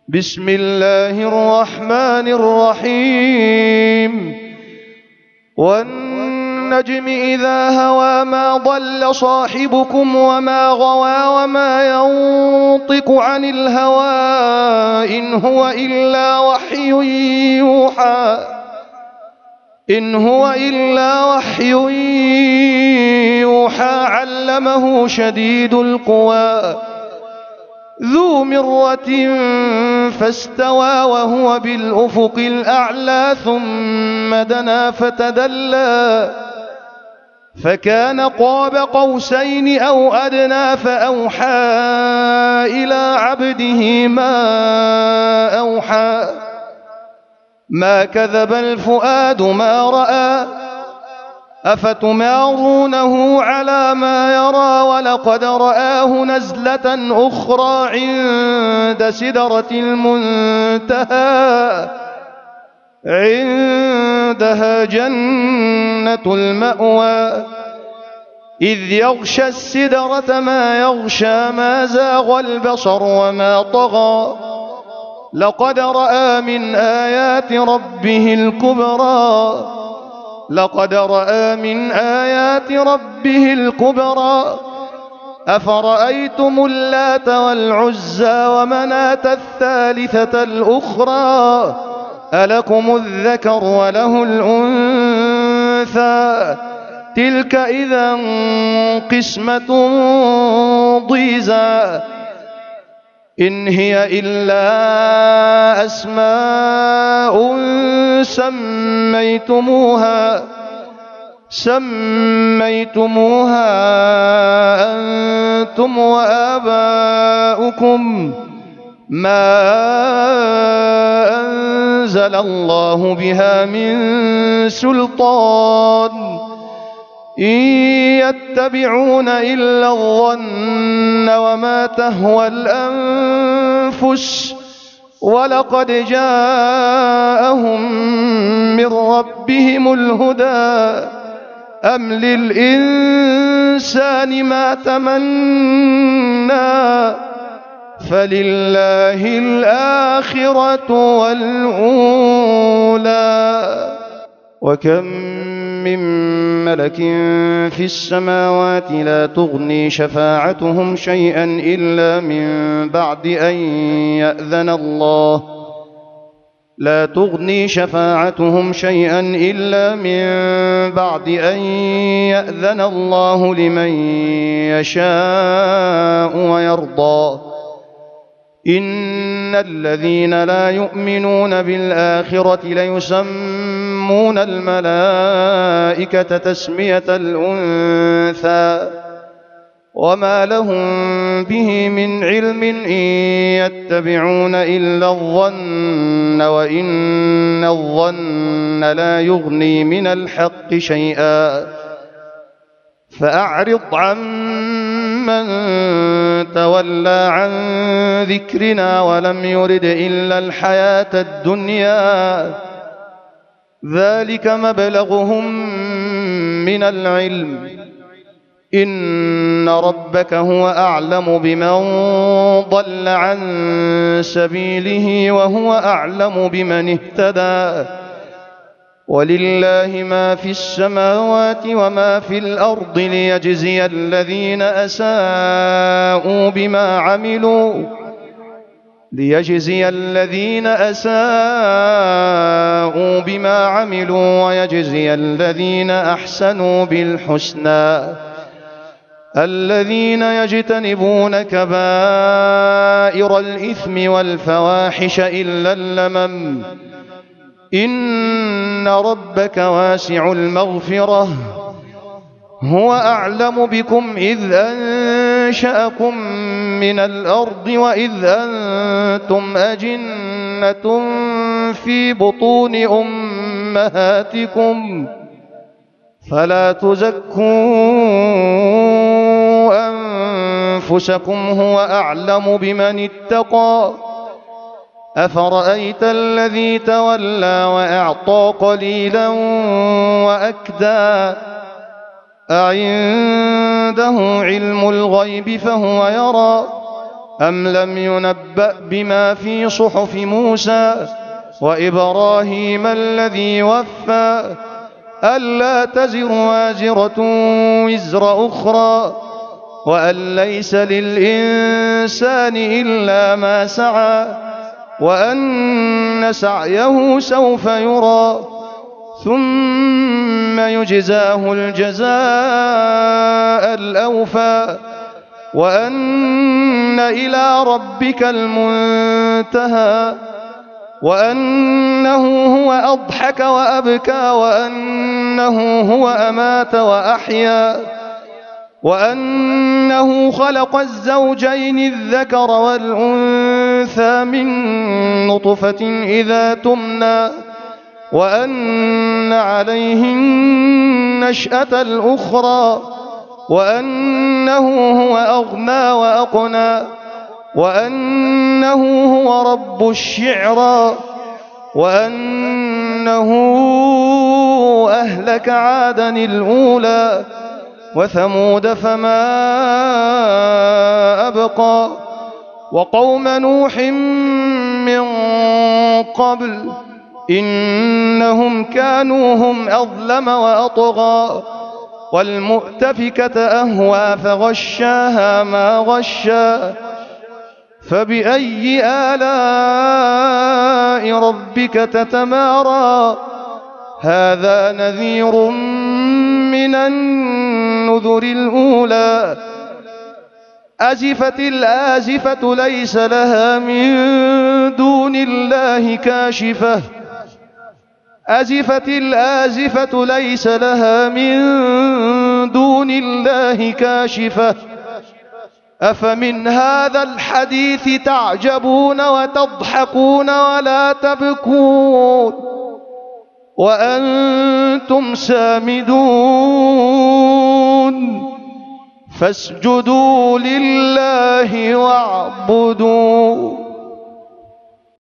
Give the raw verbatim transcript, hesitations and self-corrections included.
بسم الله الرحمن الرحيم والنجم إذا هوى ما ضل صاحبكم وما غوى وما ينطق عن الهوى إن هو إلا وحي يوحى إن هو إلا وحي يوحى علمه شديد القوى ذو مرة فاستوى وهو بالأفق الأعلى ثم دنا فتدلى فكان قاب قوسين أو أدنى فأوحى إلى عبده ما أوحى ما كذب الفؤاد ما رأى أفتمارونه على ما يرى ولقد رآه نزلة أخرى عند سدرة المنتهى عندها جنة المأوى إذ يغشى السدرة ما يغشى ما زاغ البصر وما طغى لقد رأى من آيات ربه الكبرى لقد رأى من آيات ربه الكبرى أفرأيتم اللات والعزى ومناة الثالثة الأخرى ألكم الذكر وله الأنثى تلك إذا قسمة ضيزى إن هي إلا أسماء سميتموها سميتموها أنتم وآباؤكم ما أنزل الله بها من سلطان إن يتبعون إلا الظن وما تهوى الأنفس ولقد جاءهم من ربهم الهدى أم للإنسان ما تمنى فلله الآخرة والأولى وكم من ملك في السماوات لا تغني شفاعتهم شيئا إلا من بعد أن يأذن الله لا تغني شفاعتهم شيئا إلا من بعد أن يأذن الله لمن يشاء ويرضى إن الذين لا يؤمنون بالآخرة ليسمون الملائكة تسمية الأنثى وما لهم به من علم إن يتبعون إلا الظن وإن الظن لا يغني من الحق شيئا فأعرض عمن تولى عن ذكرنا ولم يرد إلا الحياة الدنيا ذلك مبلغهم من العلم إن ربك هو أعلم بمن ضل عن سبيله وهو أعلم بمن اهتدى ولله ما في السماوات وما في الأرض ليجزي الذين أساءوا بما عملوا ليجزي الذين أساءوا بما عملوا ويجزي الذين أحسنوا بالحسنى الذين يجتنبون كبائر الإثم والفواحش إلا اللمم إن ربك واسع المغفرة هو أعلم بكم إذ أنشأكم من الأرض وإذ أنتم أجنة في بطون أمهاتكم فلا تزكوا أنفسكم هو أعلم بمن اتقى أفرأيت الذي تولى وأعطى قليلا وأكدى أعنده علم الغيب فهو يرى أم لم ينبأ بما في صحف موسى وإبراهيم الذي وفى ألا تزر وازرة وزر أخرى وأن ليس للإنسان إلا ما سعى وأن سعيه سوف يرى ثم يجزاه الجزاء الأوفى وأن إلى ربك المنتهى وأنه هو أضحك وأبكى وأنه هو أمات وأحيا وأنه خلق الزوجين الذكر والأنثى من نطفة إذا تمنى وأن عليه النشأة الأخرى وأنه هو أغنى وأقنى وأنه هو رب الشعرى وأنه أهلك عادا الأولى وثمود فما أبقى وقوم نوح من قبل إنهم كانوا هم أظلم وأطغى والمؤتفكة أهوى فغشاها ما غشا فبأي آلاء ربك تتمارى هذا نذير من النذر الأولى أزفت الآزفة ليس لها من دون الله كاشفة أزفت الآزفة ليس لها من دون الله كاشفة أفمن هذا الحديث تعجبون وتضحكون ولا تبكون وأنتم سامدون فاسجدوا لله واعبدوا